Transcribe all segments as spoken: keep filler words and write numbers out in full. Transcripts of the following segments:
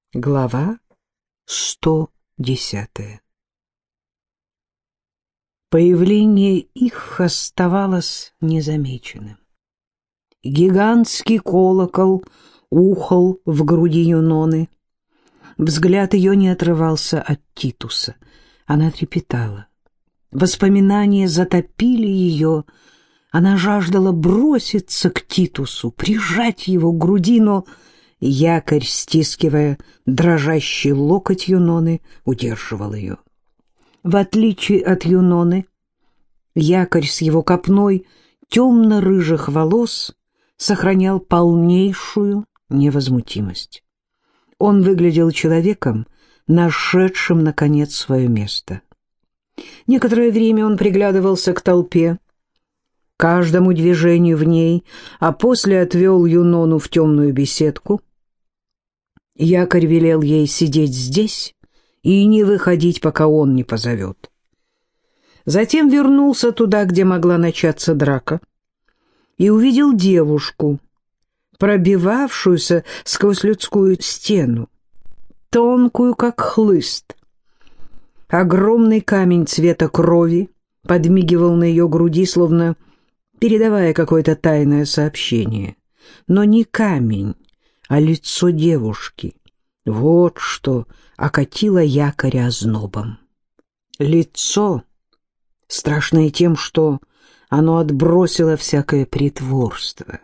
Глава сто десятая. Появление их оставалось незамеченным. Гигантский колокол ухал в груди Юноны. Взгляд ее не отрывался от Титуса. Она трепетала. Воспоминания затопили ее. Она жаждала броситься к Титусу, прижать его к груди, но якорь, стискивая дрожащий локоть Юноны, удерживал ее. В отличие от Юноны, якорь с его копной темно-рыжих волос сохранял полнейшую невозмутимость. Он выглядел человеком, нашедшим, наконец, свое место. Некоторое время он приглядывался к толпе, каждому движению в ней, а после отвел Юнону в темную беседку. Якорь велел ей сидеть здесь и не выходить, пока он не позовет. Затем вернулся туда, где могла начаться драка, и увидел девушку, пробивавшуюся сквозь людскую стену, тонкую, как хлыст. Огромный камень цвета крови подмигивал на ее груди, словно передавая какое-то тайное сообщение. Но не камень, а лицо девушки. Вот что окатило якоря ознобом. Лицо, страшное тем, что оно отбросило всякое притворство.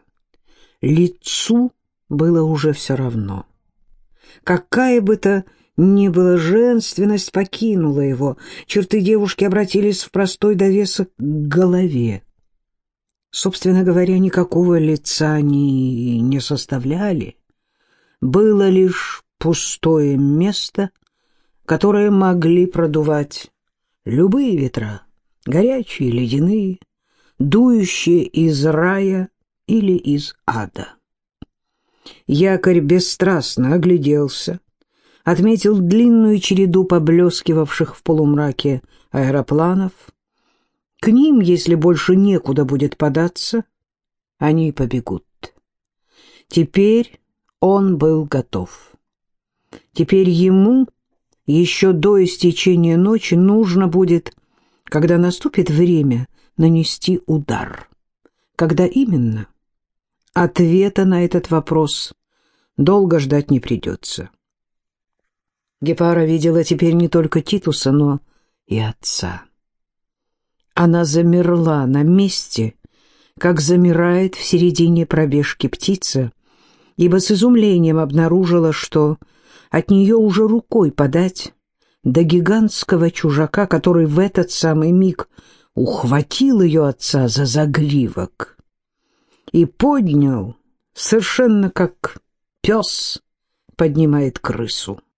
Лицу было уже все равно. Какая бы то ни была женственность покинула его, черты девушки обратились в простой довесок к голове. Собственно говоря, никакого лица они не составляли. Было лишь пустое место, которое могли продувать любые ветра, горячие, ледяные, дующие из рая или из ада. Якорь бесстрастно огляделся, отметил длинную череду поблескивавших в полумраке аэропланов. К ним, если больше некуда будет податься, они побегут. Теперь он был готов. Теперь ему еще до истечения ночи нужно будет, когда наступит время, нанести удар. Когда именно? Ответа на этот вопрос долго ждать не придется. Гепара видела теперь не только Титуса, но и отца. Она замерла на месте, как замирает в середине пробежки птица, ибо с изумлением обнаружила, что от нее уже рукой подать до гигантского чужака, который в этот самый миг ухватил ее отца за загривок и поднял, совершенно как пес поднимает крысу.